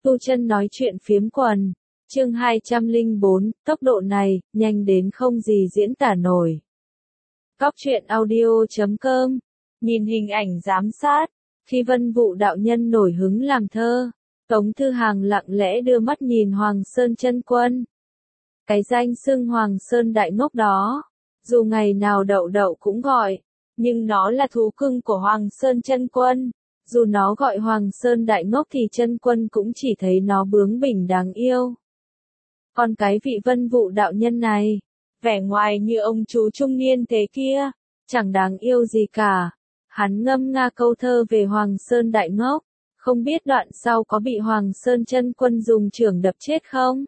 Tu Chân nói chuyện phiếm quần. Chương 204, tốc độ này, nhanh đến không gì diễn tả nổi. Cóc truyện audio.com. Nhìn hình ảnh giám sát. Khi Vân Vụ đạo nhân nổi hứng làm thơ, Tống Thư Hàng lặng lẽ đưa mắt nhìn Hoàng Sơn Chân Quân. Cái danh xưng Hoàng Sơn Đại Ngốc đó, dù ngày nào Đậu Đậu cũng gọi, nhưng nó là thú cưng của Hoàng Sơn Chân Quân. Dù nó gọi Hoàng Sơn Đại Ngốc thì Chân Quân cũng chỉ thấy nó bướng bỉnh đáng yêu. Còn cái vị Vân Vụ đạo nhân này, vẻ ngoài như ông chú trung niên thế kia, chẳng đáng yêu gì cả. Hắn ngâm nga câu thơ về Hoàng Sơn Đại Ngốc, không biết đoạn sau có bị Hoàng Sơn Chân Quân dùng chưởng đập chết không?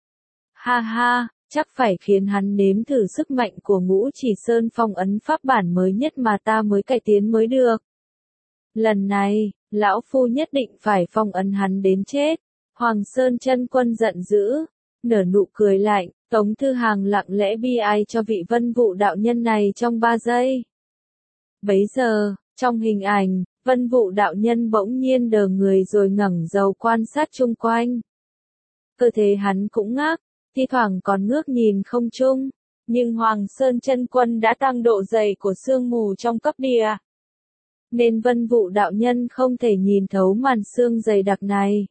Ha ha, chắc phải khiến hắn nếm thử sức mạnh của Ngũ Chỉ Sơn phong ấn pháp bản mới nhất mà ta mới cải tiến mới được. Lần này, lão phu nhất định phải phong ấn hắn đến chết. Hoàng Sơn Chân Quân giận dữ, nở nụ cười lạnh. Tống Thư Hàng lặng lẽ bi ai cho vị Vân Vụ đạo nhân này trong 3 giây. Bấy giờ, trong hình ảnh, Vân Vụ đạo nhân bỗng nhiên đờ người rồi ngẩng đầu quan sát chung quanh. Cơ thể hắn cũng ngác, thi thoảng còn ngước nhìn không trung, nhưng Hoàng Sơn Chân Quân đã tăng độ dày của sương mù trong cấp địa, nên Vân Vụ đạo nhân không thể nhìn thấu màn sương dày đặc này.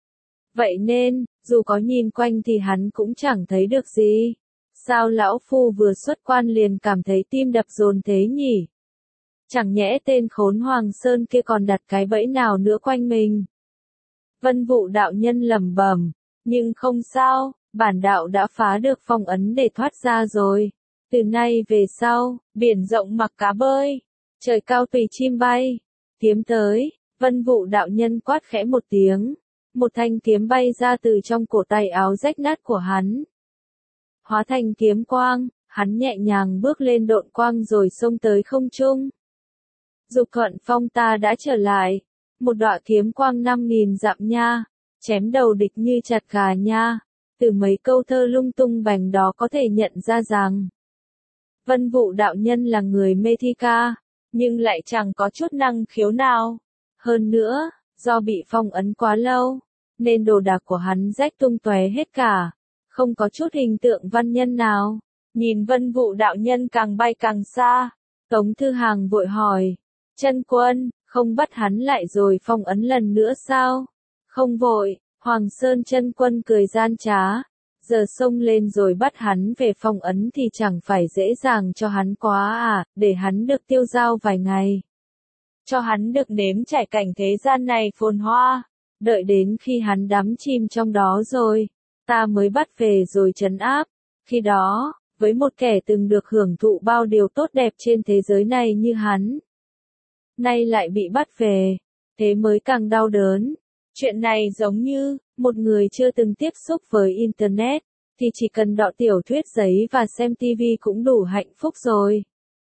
Vậy nên, dù có nhìn quanh thì hắn cũng chẳng thấy được gì. Sao lão phu vừa xuất quan liền cảm thấy tim đập dồn thế nhỉ? Chẳng nhẽ tên khốn Hoàng Sơn kia còn đặt cái bẫy nào nữa quanh mình? Vân Vụ đạo nhân lẩm bẩm, nhưng không sao, bản đạo đã phá được phong ấn để thoát ra rồi. Từ nay về sau, biển rộng mặc cá bơi, trời cao tùy chim bay. Kiếm tới, Vân Vụ đạo nhân quát khẽ một tiếng. Một thanh kiếm bay ra từ trong cổ tay áo rách nát của hắn. Hóa thành kiếm quang, hắn nhẹ nhàng bước lên độn quang rồi xông tới không trung. Dục Thuận Phong ta đã trở lại. Một đọa kiếm quang 5.000 dặm nha. Chém đầu địch như chặt gà nha. Từ mấy câu thơ lung tung bành đó có thể nhận ra rằng Vân Vụ đạo nhân là người mê thi ca, nhưng lại chẳng có chút năng khiếu nào. Hơn nữa, do bị phong ấn quá lâu, nên đồ đạc của hắn rách tung tóe hết cả, không có chút hình tượng văn nhân nào. Nhìn Vân Vụ đạo nhân càng bay càng xa, Tống Thư Hàng vội hỏi, Chân Quân, không bắt hắn lại rồi phong ấn lần nữa sao? Không vội, Hoàng Sơn Chân Quân cười gian trá, giờ xông lên rồi bắt hắn về phong ấn thì chẳng phải dễ dàng cho hắn quá à, để hắn được tiêu dao vài ngày. Cho hắn được nếm trải cảnh thế gian này phồn hoa. Đợi đến khi hắn đắm chìm trong đó rồi, ta mới bắt về rồi trấn áp. Khi đó, với một kẻ từng được hưởng thụ bao điều tốt đẹp trên thế giới này như hắn, nay lại bị bắt về, thế mới càng đau đớn. Chuyện này giống như, một người chưa từng tiếp xúc với Internet, thì chỉ cần đọc tiểu thuyết giấy và xem TV cũng đủ hạnh phúc rồi.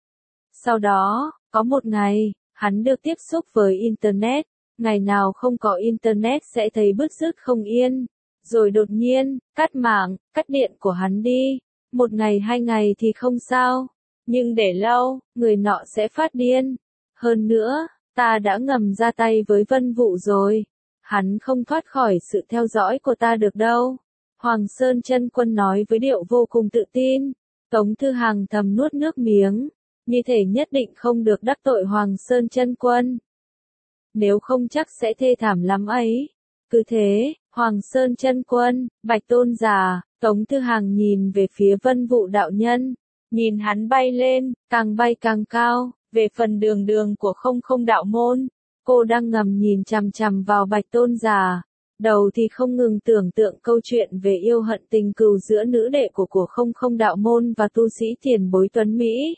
Sau đó, có một ngày, hắn được tiếp xúc với Internet. Ngày nào không có Internet sẽ thấy bứt rứt không yên. Rồi đột nhiên, cắt mạng, cắt điện của hắn đi. 1 ngày 2 ngày thì không sao. Nhưng để lâu, người nọ sẽ phát điên. Hơn nữa, ta đã ngầm ra tay với Vân Vụ rồi. Hắn không thoát khỏi sự theo dõi của ta được đâu. Hoàng Sơn Chân Quân nói với điệu vô cùng tự tin. Tống Thư Hàng thầm nuốt nước miếng. Như thể nhất định không được đắc tội Hoàng Sơn Chân Quân. Nếu không chắc sẽ thê thảm lắm ấy. Cứ thế, Hoàng Sơn Chân Quân, Bạch Tôn Giả, Tống Thư Hàng nhìn về phía Vân Vụ đạo nhân. Nhìn hắn bay lên, càng bay càng cao, về phần đường đường của không không đạo môn. Cô đang ngầm nhìn chằm chằm vào Bạch Tôn Giả. Đầu thì không ngừng tưởng tượng câu chuyện về yêu hận tình cừu giữa nữ đệ của không không đạo môn và tu sĩ tiền bối Tuấn Mỹ.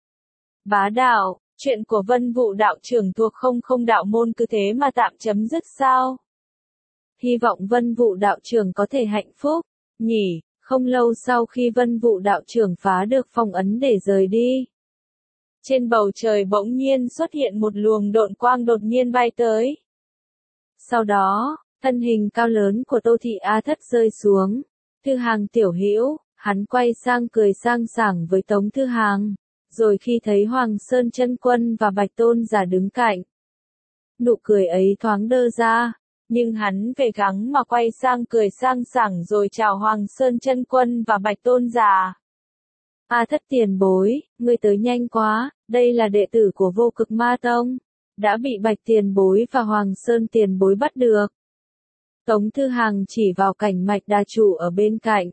Bá đạo, chuyện của Vân Vụ đạo trưởng thuộc không không đạo môn cứ thế mà tạm chấm dứt sao? Hy vọng Vân Vụ đạo trưởng có thể hạnh phúc, nhỉ. Không lâu sau khi Vân Vụ đạo trưởng phá được phong ấn để rời đi, trên bầu trời bỗng nhiên xuất hiện một luồng độn quang đột nhiên bay tới. Sau đó, thân hình cao lớn của Tô Thị A Thất rơi xuống. Thư Hàng tiểu hữu, hắn quay sang cười sang sảng với Tống Thư Hàng. Rồi khi thấy Hoàng Sơn Chân Quân và Bạch Tôn Giả đứng cạnh, nụ cười ấy thoáng đơ ra, nhưng hắn về gắng mà quay sang cười sang sảng rồi chào Hoàng Sơn Chân Quân và Bạch Tôn Giả. A Thất tiền bối, ngươi tới nhanh quá, đây là đệ tử của Vô Cực Ma Tông, đã bị Bạch tiền bối và Hoàng Sơn tiền bối bắt được. Tống Thư Hàng chỉ vào Cảnh Mạch Đà chủ ở bên cạnh.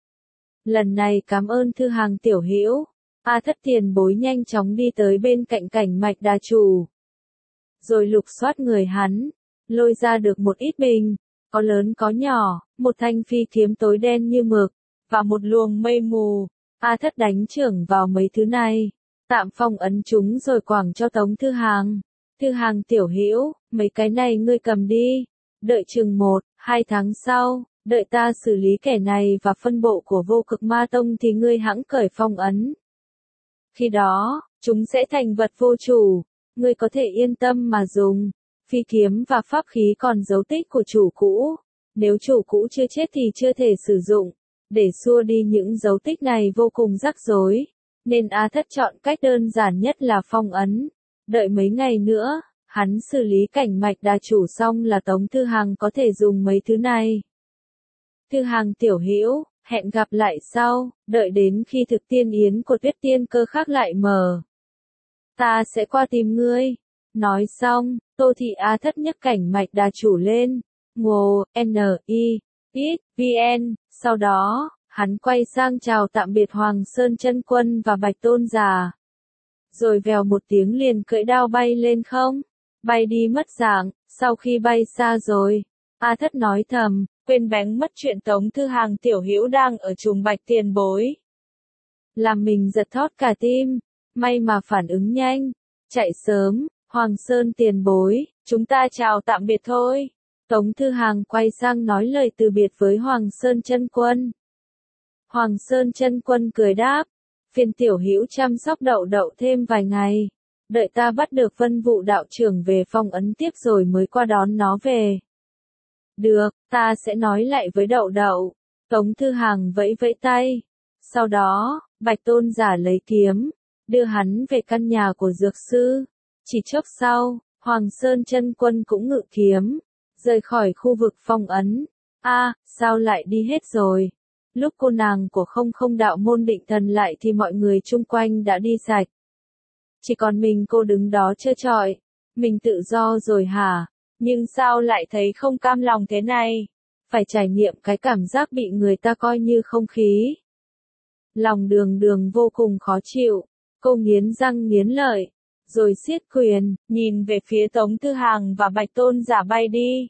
Lần này cảm ơn Thư Hàng tiểu hữu. A Thất tiền bối nhanh chóng đi tới bên cạnh Cảnh Mạch Đà chủ. Rồi lục soát người hắn, lôi ra được một ít bình, có lớn có nhỏ, một thanh phi kiếm tối đen như mực, và một luồng mây mù. A Thất đánh chưởng vào mấy thứ này, tạm phong ấn chúng rồi quẳng cho Tống Thư Hàng. Thư Hàng tiểu hữu, mấy cái này ngươi cầm đi, đợi chừng 1-2 tháng sau, đợi ta xử lý kẻ này và phân bộ của Vô Cực Ma Tông thì ngươi hẵng cởi phong ấn. Khi đó, chúng sẽ thành vật vô chủ, ngươi có thể yên tâm mà dùng. Phi kiếm và pháp khí còn dấu tích của chủ cũ, nếu chủ cũ chưa chết thì chưa thể sử dụng. Để xua đi những dấu tích này vô cùng rắc rối, nên A Thất chọn cách đơn giản nhất là phong ấn. Đợi mấy ngày nữa, hắn xử lý Cảnh Mạch Đà chủ xong là Tống Thư Hàng có thể dùng mấy thứ này. Thư Hàng tiểu hữu, hẹn gặp lại sau, đợi đến khi thực tiên yến của Tuyết Tiên Cơ khác lại mở. Ta sẽ qua tìm ngươi. Nói xong, Tô Thị A Thất nhấc Cảnh Mạch Đà chủ lên. Ngô, N.I. Ít, VN, sau đó, hắn quay sang chào tạm biệt Hoàng Sơn Chân Quân và Bạch Tôn Giả. Rồi vèo một tiếng liền cưỡi đao bay lên không, bay đi mất dạng. Sau khi bay xa rồi, A Thất nói thầm, quên bén mất chuyện Tống Thư Hàng tiểu hữu đang ở chùm Bạch tiền bối. Làm mình giật thót cả tim, may mà phản ứng nhanh, chạy sớm. Hoàng Sơn tiền bối, chúng ta chào tạm biệt thôi. Tống Thư Hàng quay sang nói lời từ biệt với Hoàng Sơn Chân Quân. Hoàng Sơn Chân Quân cười đáp, phiền tiểu hữu chăm sóc Đậu Đậu thêm vài ngày, đợi ta bắt được Vân Vụ đạo trưởng về phong ấn tiếp rồi mới qua đón nó về. Được, ta sẽ nói lại với Đậu Đậu. Tống Thư Hàng vẫy vẫy tay. Sau đó, Bạch Tôn Giả lấy kiếm, đưa hắn về căn nhà của dược sư. Chỉ chốc sau, Hoàng Sơn Chân Quân cũng ngự kiếm, rời khỏi khu vực phong ấn. Sao lại đi hết rồi? Lúc cô nàng của không đạo môn định thần lại thì mọi người chung quanh đã đi sạch. Chỉ còn mình cô đứng đó trơ trọi. Mình tự do rồi hả? Nhưng sao lại thấy không cam lòng thế này? Phải trải nghiệm cái cảm giác bị người ta coi như không khí. Lòng Đường vô cùng khó chịu. Cô nghiến răng nghiến lợi, rồi siết quyền, nhìn về phía Tống Thư Hàng và Bạch Tôn Giả bay đi.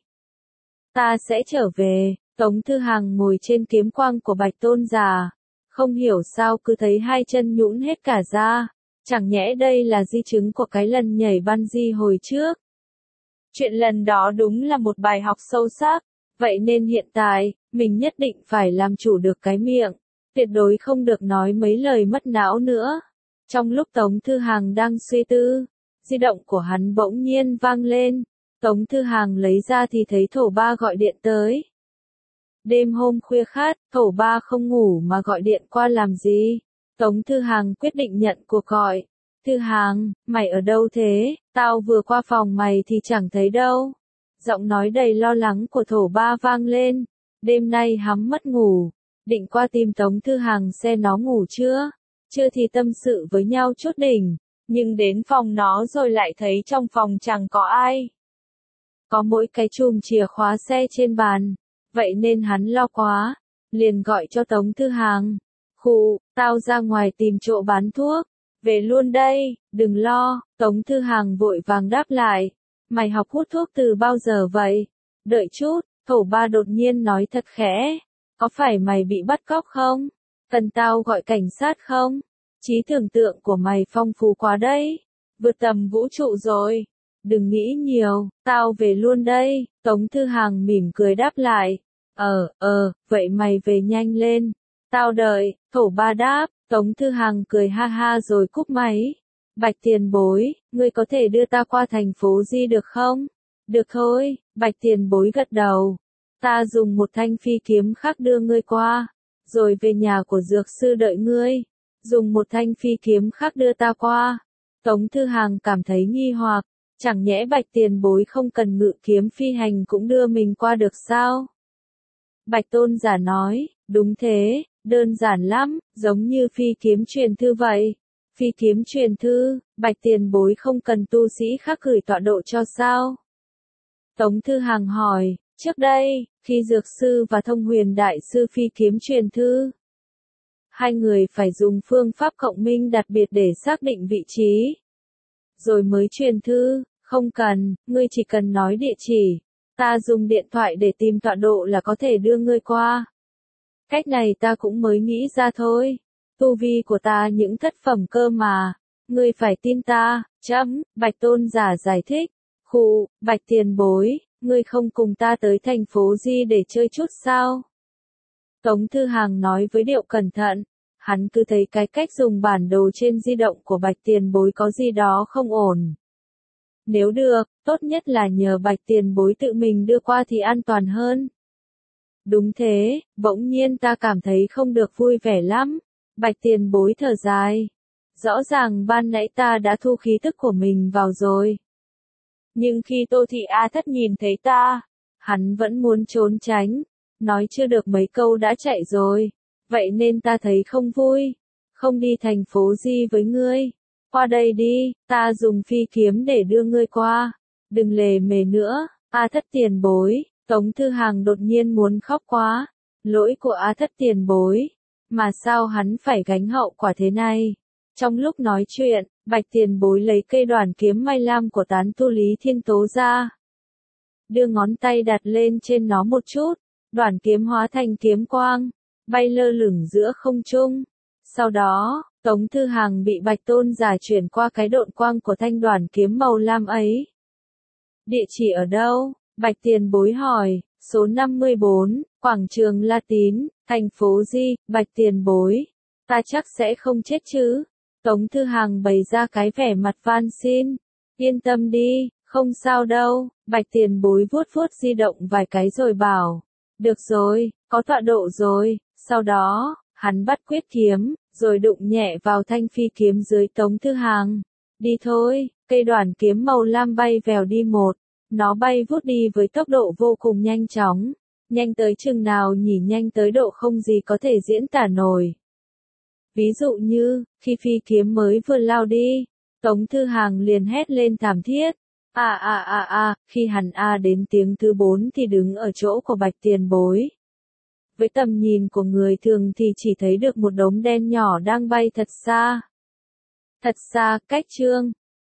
Ta sẽ trở về. Tống Thư Hàng ngồi trên kiếm quang của Bạch Tôn Giả, không hiểu sao cứ thấy hai chân nhũn hết cả ra. Chẳng nhẽ đây là di chứng của cái lần nhảy bungee hồi trước? Chuyện lần đó đúng là một bài học sâu sắc, vậy nên hiện tại, mình nhất định phải làm chủ được cái miệng, tuyệt đối không được nói mấy lời mất não nữa. Trong lúc Tống Thư Hàng đang suy tư, di động của hắn bỗng nhiên vang lên. Tống Thư Hàng lấy ra thì thấy Thổ Ba gọi điện tới. Đêm hôm khuya khát, Thổ Ba không ngủ mà gọi điện qua làm gì? Tống Thư Hàng quyết định nhận cuộc gọi. Thư Hàng, mày ở đâu thế? Tao vừa qua phòng mày thì chẳng thấy đâu. Giọng nói đầy lo lắng của Thổ Ba vang lên. Đêm nay hắn mất ngủ, định qua tìm Tống Thư Hàng xem nó ngủ chưa. Chưa thì tâm sự với nhau chút đỉnh, nhưng đến phòng nó rồi lại thấy trong phòng chẳng có ai. Có mỗi cái chùm chìa khóa xe trên bàn, vậy nên hắn lo quá, liền gọi cho Tống Thư Hàng. Khụ, tao ra ngoài tìm chỗ bán thuốc, về luôn đây, đừng lo. Tống Thư Hàng vội vàng đáp lại, mày học hút thuốc từ bao giờ vậy? Đợi chút, Thổ Ba đột nhiên nói thật khẽ, có phải mày bị bắt cóc không? Cần tao gọi cảnh sát không? Trí tưởng tượng của mày phong phú quá đấy, vượt tầm vũ trụ rồi. Đừng nghĩ nhiều, tao về luôn đây. Tống Thư Hàng mỉm cười đáp lại. Vậy mày về nhanh lên. Tao đợi. Thổ Ba đáp. Tống Thư Hàng cười ha ha rồi cúp máy. Bạch tiền bối, ngươi có thể đưa ta qua thành phố Di được không? Được thôi, Bạch tiền bối gật đầu. Ta dùng một thanh phi kiếm khác đưa ngươi qua, rồi về nhà của dược sư đợi ngươi. Dùng một thanh phi kiếm khác đưa ta qua. Tống Thư Hàng cảm thấy nghi hoặc. Chẳng nhẽ Bạch tiền bối không cần ngự kiếm phi hành cũng đưa mình qua được sao? Bạch tôn giả nói, đúng thế, đơn giản lắm, giống như phi kiếm truyền thư vậy. Phi kiếm truyền thư, Bạch tiền bối không cần tu sĩ khác gửi tọa độ cho sao? Tống Thư Hàng hỏi, trước đây, khi Dược Sư và Thông Huyền Đại Sư phi kiếm truyền thư, hai người phải dùng phương pháp cộng minh đặc biệt để xác định vị trí. Rồi mới truyền thư, không cần, ngươi chỉ cần nói địa chỉ. Ta dùng điện thoại để tìm tọa độ là có thể đưa ngươi qua. Cách này ta cũng mới nghĩ ra thôi. Tu vi của ta những thất phẩm cơ mà. Ngươi phải tin ta, Bạch tôn giả giải thích. Khụ, Bạch tiền bối, ngươi không cùng ta tới thành phố Di để chơi chút sao? Tống Thư Hàng nói với điệu cẩn thận. Hắn cứ thấy cái cách dùng bản đồ trên di động của Bạch tiền bối có gì đó không ổn. Nếu được, tốt nhất là nhờ Bạch tiền bối tự mình đưa qua thì an toàn hơn. Đúng thế, bỗng nhiên ta cảm thấy không được vui vẻ lắm. Bạch tiền bối thở dài. Rõ ràng ban nãy ta đã thu khí tức của mình vào rồi. Nhưng khi Tô Thị A Thất nhìn thấy ta, hắn vẫn muốn trốn tránh. Nói chưa được mấy câu đã chạy rồi. Vậy nên ta thấy không vui. Không đi thành phố Di với ngươi. Qua đây đi, ta dùng phi kiếm để đưa ngươi qua. Đừng lề mề nữa, A Thất tiền bối. Tống Thư Hàng đột nhiên muốn khóc quá. Lỗi của A Thất tiền bối. Mà sao hắn phải gánh hậu quả thế này? Trong lúc nói chuyện, Bạch tiền bối lấy cây đoản kiếm may lam của tán tu Lý Thiên Tố ra. Đưa ngón tay đặt lên trên nó một chút. Đoản kiếm hóa thành kiếm quang. Bay lơ lửng giữa không trung. Sau đó, Tống Thư Hàng bị Bạch tôn giả chuyển qua cái độn quang của thanh đoản kiếm màu lam ấy. Địa chỉ ở đâu? Bạch tiền bối hỏi. Số 54, quảng trường La Tín, thành phố Di. Bạch tiền bối. Ta chắc sẽ không chết chứ? Tống Thư Hàng bày ra cái vẻ mặt van xin. Yên tâm đi, không sao đâu. Bạch tiền bối vuốt vuốt di động vài cái rồi bảo. Được rồi, có tọa độ rồi. Sau đó, hắn bắt quyết kiếm, rồi đụng nhẹ vào thanh phi kiếm dưới Tống Thư Hàng. Đi thôi, cây đoản kiếm màu lam bay vèo đi một. Nó bay vút đi với tốc độ vô cùng nhanh chóng. Nhanh tới chừng nào nhỉ, nhanh tới độ không gì có thể diễn tả nổi. Ví dụ như, khi phi kiếm mới vừa lao đi, Tống Thư Hàng liền hét lên thảm thiết. Khi hắn đến tiếng thứ 4 thì đứng ở chỗ của Bạch tiền bối. Với tầm nhìn của người thường thì chỉ thấy được một đống đen nhỏ đang bay thật xa. Thật xa, cách